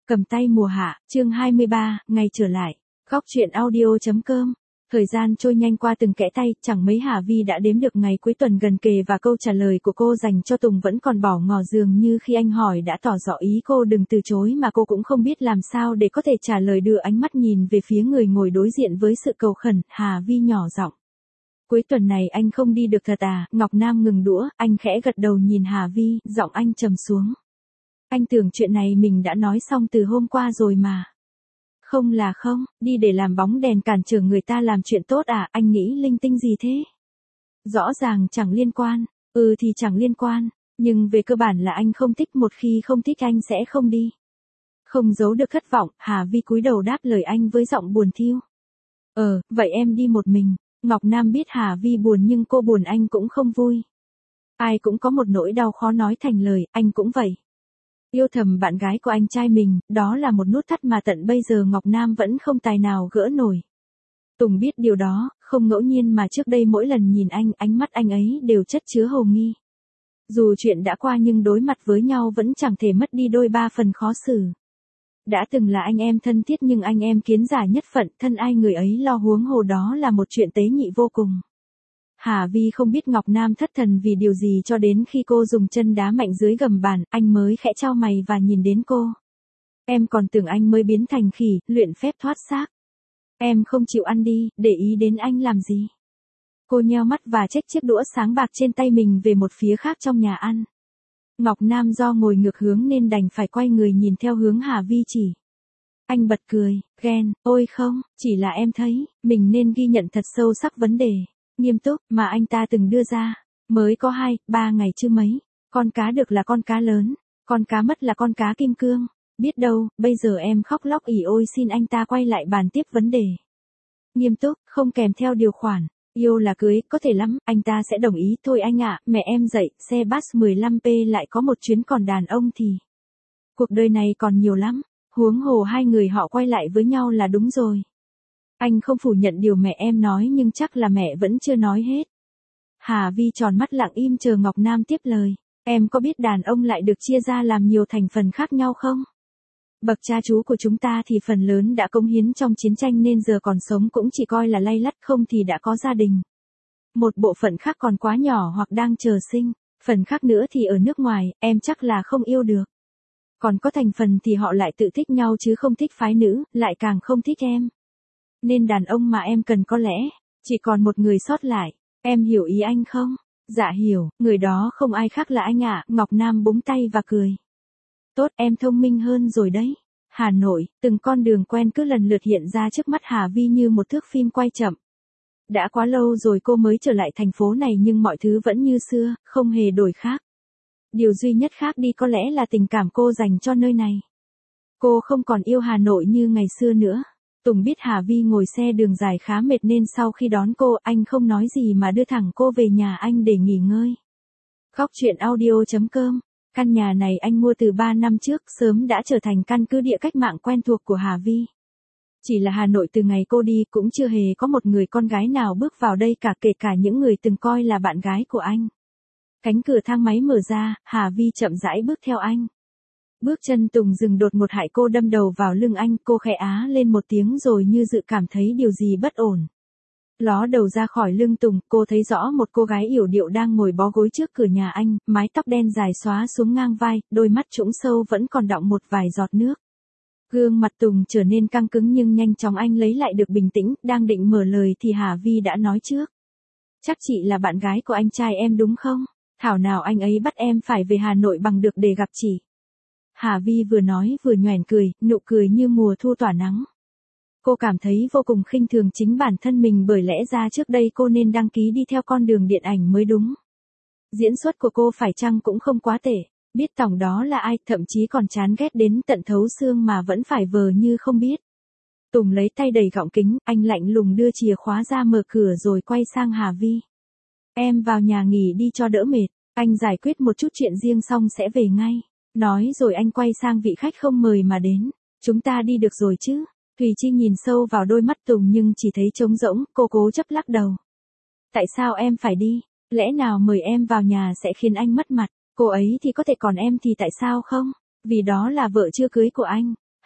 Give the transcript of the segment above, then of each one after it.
Cầm tay mùa hạ, chương 23, ngày trở lại. Góc truyện audio.com. Thời gian trôi nhanh qua từng kẽ tay, chẳng mấy Hà Vi đã đếm được ngày cuối tuần gần kề và câu trả lời của cô dành cho Tùng vẫn còn bỏ ngỏ, dường như khi anh hỏi đã tỏ rõ ý cô đừng từ chối mà cô cũng không biết làm sao để có thể trả lời, đưa ánh mắt nhìn về phía người ngồi đối diện với sự cầu khẩn. Hà Vi nhỏ giọng: "Cuối tuần này anh không đi được thật à?" Ngọc Nam ngừng đũa, anh khẽ gật đầu nhìn Hà Vi, giọng anh trầm xuống. "Anh tưởng chuyện này mình đã nói xong từ hôm qua rồi mà." "Không là không, đi để làm bóng đèn cản trở người ta làm chuyện tốt à?" Anh nghĩ linh tinh gì thế? Rõ ràng chẳng liên quan. Ừ thì chẳng liên quan, nhưng về cơ bản là anh không thích, một khi không thích anh sẽ không đi. Không giấu được thất vọng, Hà Vi cúi đầu đáp lời anh với giọng buồn thiu. Vậy em đi một mình." Ngọc Nam biết Hà Vi buồn nhưng cô buồn anh cũng không vui. Ai cũng có một nỗi đau khó nói thành lời, anh cũng vậy. Yêu thầm bạn gái của anh trai mình, đó là một nút thắt mà tận bây giờ Ngọc Nam vẫn không tài nào gỡ nổi. Tùng biết điều đó, không ngẫu nhiên mà trước đây mỗi lần nhìn anh, ánh mắt anh ấy đều chất chứa hồ nghi. Dù chuyện đã qua nhưng đối mặt với nhau vẫn chẳng thể mất đi đôi ba phần khó xử. Đã từng là anh em thân thiết nhưng anh em kiến giả nhất phận, thân ai người ấy lo, huống hồ đó là một chuyện tế nhị vô cùng. Hà Vi không biết Ngọc Nam thất thần vì điều gì cho đến khi cô dùng chân đá mạnh dưới gầm bàn, anh mới khẽ chau mày và nhìn đến cô. "Em còn tưởng anh mới biến thành khỉ, luyện phép thoát xác. Em không chịu ăn đi, để ý đến anh làm gì?" Cô nheo mắt và chếch chiếc đũa sáng bạc trên tay mình về một phía khác trong nhà ăn. Ngọc Nam do ngồi ngược hướng nên đành phải quay người nhìn theo hướng Hà Vi chỉ. Anh bật cười, ghen: "Ôi không, chỉ là em thấy, mình nên ghi nhận thật sâu sắc vấn đề nghiêm túc mà anh ta từng đưa ra. Mới có 2-3 ngày chứ mấy. Con cá được là con cá lớn, con cá mất là con cá kim cương. Biết đâu, bây giờ em khóc lóc ỉ ôi xin anh ta quay lại bàn tiếp vấn đề nghiêm túc, không kèm theo điều khoản. Yêu là cưới, có thể lắm, anh ta sẽ đồng ý thôi anh ạ. Mẹ em dạy, xe bus 15p lại có một chuyến, còn đàn ông thì cuộc đời này còn nhiều lắm. Huống hồ hai người họ quay lại với nhau là đúng rồi." Anh không phủ nhận điều mẹ em nói nhưng chắc là mẹ vẫn chưa nói hết. Hà Vi tròn mắt lặng im chờ Ngọc Nam tiếp lời. "Em có biết đàn ông lại được chia ra làm nhiều thành phần khác nhau không? Bậc cha chú của chúng ta thì phần lớn đã cống hiến trong chiến tranh nên giờ còn sống cũng chỉ coi là lay lắt, không thì đã có gia đình. Một bộ phận khác còn quá nhỏ hoặc đang chờ sinh. Phần khác nữa thì ở nước ngoài, em chắc là không yêu được. Còn có thành phần thì họ lại tự thích nhau chứ không thích phái nữ, lại càng không thích em. Nên đàn ông mà em cần có lẽ chỉ còn một người sót lại. Em hiểu ý anh không?" "Dạ hiểu, người đó không ai khác là anh ạ." Ngọc Nam búng tay và cười. "Tốt, em thông minh hơn rồi đấy." Hà Nội, từng con đường quen cứ lần lượt hiện ra trước mắt Hà Vi như một thước phim quay chậm. Đã quá lâu rồi cô mới trở lại thành phố này nhưng mọi thứ vẫn như xưa, không hề đổi khác. Điều duy nhất khác đi có lẽ là tình cảm cô dành cho nơi này. Cô không còn yêu Hà Nội như ngày xưa nữa. Tùng biết Hà Vi ngồi xe đường dài khá mệt nên sau khi đón cô, anh không nói gì mà đưa thẳng cô về nhà anh để nghỉ ngơi. Góc truyện audio.com. Căn nhà này anh mua từ 3 năm trước, sớm đã trở thành căn cứ địa cách mạng quen thuộc của Hà Vi. Chỉ là Hà Nội từ ngày cô đi cũng chưa hề có một người con gái nào bước vào đây cả, kể cả những người từng coi là bạn gái của anh. Cánh cửa thang máy mở ra, Hà Vi chậm rãi bước theo anh. Bước chân Tùng dừng đột ngột, hại cô đâm đầu vào lưng anh, cô khẽ á lên một tiếng rồi như dự cảm thấy điều gì bất ổn. Ló đầu ra khỏi lưng Tùng, cô thấy rõ một cô gái yểu điệu đang ngồi bó gối trước cửa nhà anh, mái tóc đen dài xóa xuống ngang vai, đôi mắt trũng sâu vẫn còn đọng một vài giọt nước. Gương mặt Tùng trở nên căng cứng nhưng nhanh chóng anh lấy lại được bình tĩnh, đang định mở lời thì Hà Vi đã nói trước. "Chắc chị là bạn gái của anh trai em đúng không? Thảo nào anh ấy bắt em phải về Hà Nội bằng được để gặp chị." Hà Vi vừa nói vừa nhoẻn cười, nụ cười như mùa thu tỏa nắng. Cô cảm thấy vô cùng khinh thường chính bản thân mình, bởi lẽ ra trước đây cô nên đăng ký đi theo con đường điện ảnh mới đúng. Diễn xuất của cô phải chăng cũng không quá tệ, biết tổng đó là ai, thậm chí còn chán ghét đến tận thấu xương mà vẫn phải vờ như không biết. Tùng lấy tay đẩy gọng kính, anh lạnh lùng đưa chìa khóa ra mở cửa rồi quay sang Hà Vi. "Em vào nhà nghỉ đi cho đỡ mệt, anh giải quyết một chút chuyện riêng xong sẽ về ngay." Nói rồi anh quay sang vị khách không mời mà đến. "Chúng ta đi được rồi chứ?" Thùy Chi nhìn sâu vào đôi mắt Tùng nhưng chỉ thấy trống rỗng, cô cố chấp lắc đầu. "Tại sao em phải đi? Lẽ nào mời em vào nhà sẽ khiến anh mất mặt? Cô ấy thì có thể, còn em thì tại sao không? Vì đó là vợ chưa cưới của anh."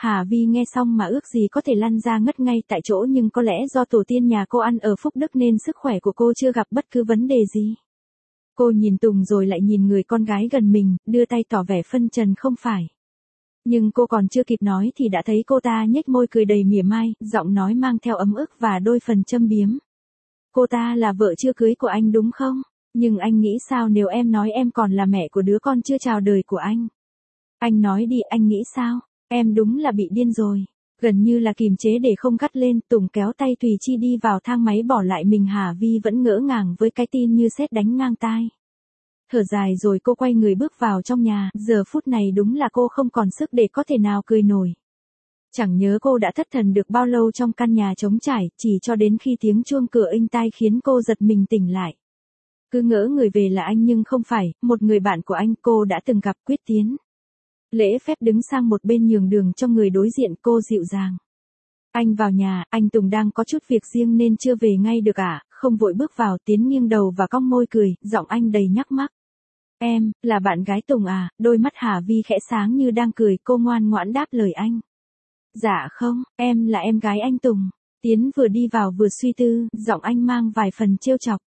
Hà Vi nghe xong mà ước gì có thể lăn ra ngất ngay tại chỗ, nhưng có lẽ do tổ tiên nhà cô ăn ở phúc đức nên sức khỏe của cô chưa gặp bất cứ vấn đề gì. Cô nhìn Tùng rồi lại nhìn người con gái gần mình, đưa tay tỏ vẻ phân trần không phải. Nhưng cô còn chưa kịp nói thì đã thấy cô ta nhếch môi cười đầy mỉa mai, giọng nói mang theo ấm ức và đôi phần châm biếm. Cô ta là vợ chưa cưới của anh đúng không? Nhưng anh nghĩ sao nếu em nói em còn là mẹ của đứa con chưa chào đời của anh? Anh nói đi, anh nghĩ sao? Em đúng là bị điên rồi. Gần như là kìm chế để không gắt lên, Tùng kéo tay Thùy Chi đi vào thang máy bỏ lại mình. Hà Vi vẫn ngỡ ngàng với cái tin như sét đánh ngang tai. Thở dài rồi cô quay người bước vào trong nhà, giờ phút này đúng là cô không còn sức để có thể nào cười nổi. Chẳng nhớ cô đã thất thần được bao lâu trong căn nhà trống trải, chỉ cho đến khi tiếng chuông cửa inh tai khiến cô giật mình tỉnh lại. Cứ ngỡ người về là anh nhưng không phải, một người bạn của anh cô đã từng gặp, Quyết Tiến. Lễ phép đứng sang một bên nhường đường cho người đối diện, cô dịu dàng. Anh vào nhà, anh Tùng đang có chút việc riêng nên chưa về ngay được à? Không vội bước vào, Tiến nghiêng đầu và cong môi cười, giọng anh đầy nhắc mắc. Em, là bạn gái Tùng à? Đôi mắt Hà Vi khẽ sáng như đang cười, cô ngoan ngoãn đáp lời anh. Dạ không, em là em gái anh Tùng. Tiến vừa đi vào vừa suy tư, giọng anh mang vài phần trêu chọc.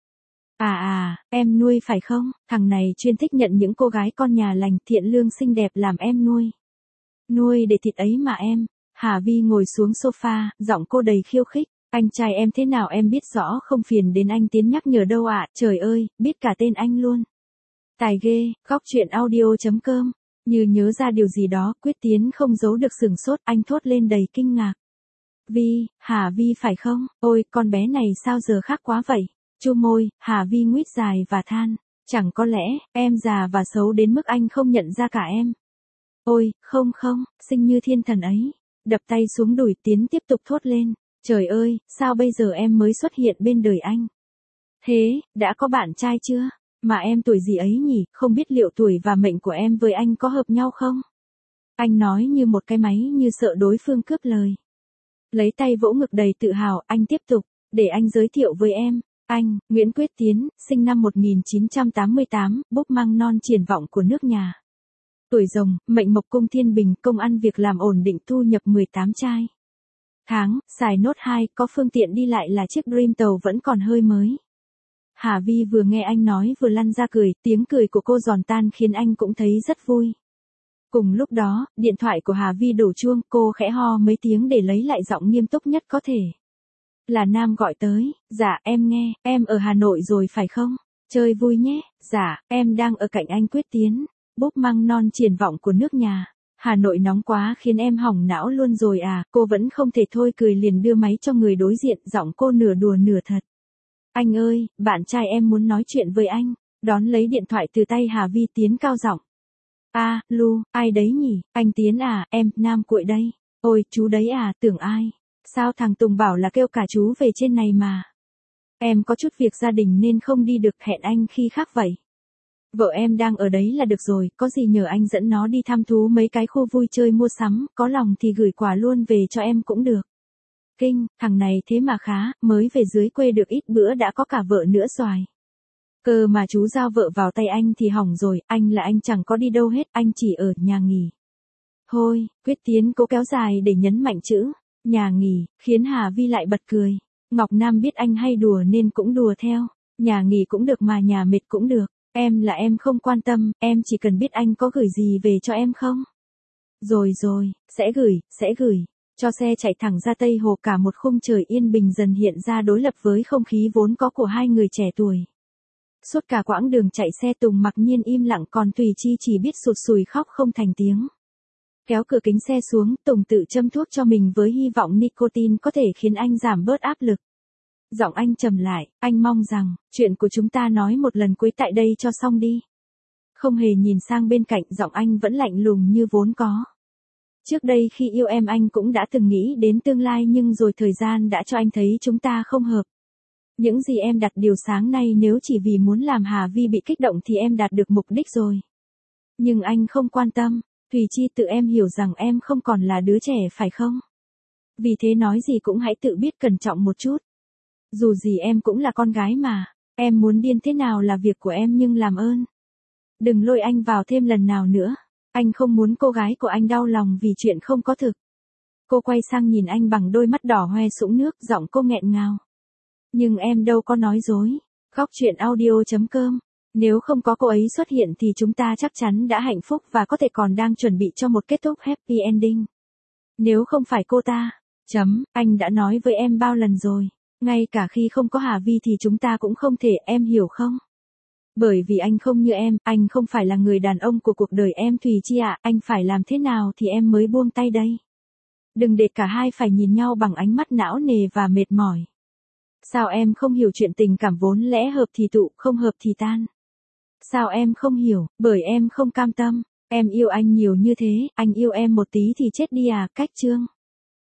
Em nuôi phải không? Thằng này chuyên thích nhận những cô gái con nhà lành, thiện lương xinh đẹp làm em nuôi. Nuôi để thịt ấy mà em. Hà Vi ngồi xuống sofa, giọng cô đầy khiêu khích. Anh trai em thế nào em biết rõ, không phiền đến anh Tiến nhắc nhở đâu ạ. Trời ơi, biết cả tên anh luôn. Tài ghê. Góc truyện audio.com. Như nhớ ra điều gì đó, Quyết Tiến không giấu được sửng sốt, anh thốt lên đầy kinh ngạc. Vi, Hà Vi phải không? Ôi, con bé này sao giờ khác quá vậy? Chu môi, Hà Vi nguýt dài và than. Chẳng có lẽ, em già và xấu đến mức anh không nhận ra cả em. Ôi, không, xinh như thiên thần ấy. Đập tay xuống đùi, Tiến tiếp tục thốt lên. Trời ơi, sao bây giờ em mới xuất hiện bên đời anh? Thế, đã có bạn trai chưa? Mà em tuổi gì ấy nhỉ, không biết liệu tuổi và mệnh của em với anh có hợp nhau không? Anh nói như một cái máy, như sợ đối phương cướp lời. Lấy tay vỗ ngực đầy tự hào, anh tiếp tục. Để anh giới thiệu với em. Anh, Nguyễn Quyết Tiến, sinh năm 1988, búp măng non triển vọng của nước nhà. Tuổi Rồng, mệnh Mộc Cung Thiên Bình, công ăn việc làm ổn định, thu nhập 18 trai. Tháng, xài nốt 2, có phương tiện đi lại là chiếc Dream tàu vẫn còn hơi mới. Hà Vi vừa nghe anh nói vừa lăn ra cười, tiếng cười của cô giòn tan khiến anh cũng thấy rất vui. Cùng lúc đó, điện thoại của Hà Vi đổ chuông, cô khẽ ho mấy tiếng để lấy lại giọng nghiêm túc nhất có thể. Là Nam gọi tới. Dạ, em nghe, em ở Hà Nội rồi phải không? Chơi vui nhé. Dạ, em đang ở cạnh anh Quyết Tiến. Búp măng non triển vọng của nước nhà. Hà Nội nóng quá khiến em hỏng não luôn rồi à? Cô vẫn không thể thôi cười, liền đưa máy cho người đối diện, giọng cô nửa đùa nửa thật. Anh ơi, bạn trai em muốn nói chuyện với anh. Đón lấy điện thoại từ tay Hà Vi, Tiến cao giọng. Lu, ai đấy nhỉ? Anh Tiến à, em, Nam Cuội đây. Ôi, chú đấy à, tưởng ai? Sao thằng Tùng bảo là kêu cả chú về trên này mà. Em có chút việc gia đình nên không đi được, hẹn anh khi khác vậy. Vợ em đang ở đấy là được rồi, có gì nhờ anh dẫn nó đi thăm thú mấy cái khu vui chơi mua sắm, có lòng thì gửi quà luôn về cho em cũng được. Kinh, thằng này thế mà khá, mới về dưới quê được ít bữa đã có cả vợ nữa rồi. Cơ mà chú giao vợ vào tay anh thì hỏng rồi, anh là anh chẳng có đi đâu hết, anh chỉ ở nhà nghỉ. Thôi, Quyết Tiến cố kéo dài để nhấn mạnh chữ nhà nghỉ, khiến Hà Vi lại bật cười. Ngọc Nam biết anh hay đùa nên cũng đùa theo. Nhà nghỉ cũng được mà nhà mệt cũng được. Em là em không quan tâm, em chỉ cần biết anh có gửi gì về cho em không? Rồi, sẽ gửi. Cho xe chạy thẳng ra Tây Hồ, cả một khung trời yên bình dần hiện ra đối lập với không khí vốn có của hai người trẻ tuổi. Suốt cả quãng đường chạy xe, Tùng mặc nhiên im lặng, còn Thùy Chi chỉ biết sụt sùi khóc không thành tiếng. Kéo cửa kính xe xuống, Tùng tự châm thuốc cho mình với hy vọng nicotine có thể khiến anh giảm bớt áp lực. Giọng anh trầm lại, anh mong rằng, chuyện của chúng ta nói một lần cuối tại đây cho xong đi. Không hề nhìn sang bên cạnh, giọng anh vẫn lạnh lùng như vốn có. Trước đây khi yêu em anh cũng đã từng nghĩ đến tương lai, nhưng rồi thời gian đã cho anh thấy chúng ta không hợp. Những gì em đặt điều sáng nay nếu chỉ vì muốn làm Hà Vi bị kích động thì em đạt được mục đích rồi. Nhưng anh không quan tâm. Thùy Chi, tự em hiểu rằng em không còn là đứa trẻ phải không? Vì thế nói gì cũng hãy tự biết cẩn trọng một chút. Dù gì em cũng là con gái mà. Em muốn điên thế nào là việc của em, nhưng làm ơn. Đừng lôi anh vào thêm lần nào nữa. Anh không muốn cô gái của anh đau lòng vì chuyện không có thực. Cô quay sang nhìn anh bằng đôi mắt đỏ hoe sũng nước, giọng cô nghẹn ngào. Nhưng em đâu có nói dối. Khóc chuyện audio.com. Nếu không có cô ấy xuất hiện thì chúng ta chắc chắn đã hạnh phúc và có thể còn đang chuẩn bị cho một kết thúc happy ending. Nếu không phải cô ta. Anh đã nói với em bao lần rồi. Ngay cả khi không có Hà Vi thì chúng ta cũng không thể, em hiểu không? Bởi vì anh không như em, anh không phải là người đàn ông của cuộc đời em Thùy Chi ạ, anh phải làm thế nào thì em mới buông tay đây? Đừng để cả hai phải nhìn nhau bằng ánh mắt não nề và mệt mỏi. Sao em không hiểu chuyện tình cảm vốn lẽ hợp thì tụ, không hợp thì tan? Sao em không hiểu, bởi em không cam tâm. Em yêu anh nhiều như thế, anh yêu em một tí thì chết đi à, cách chương.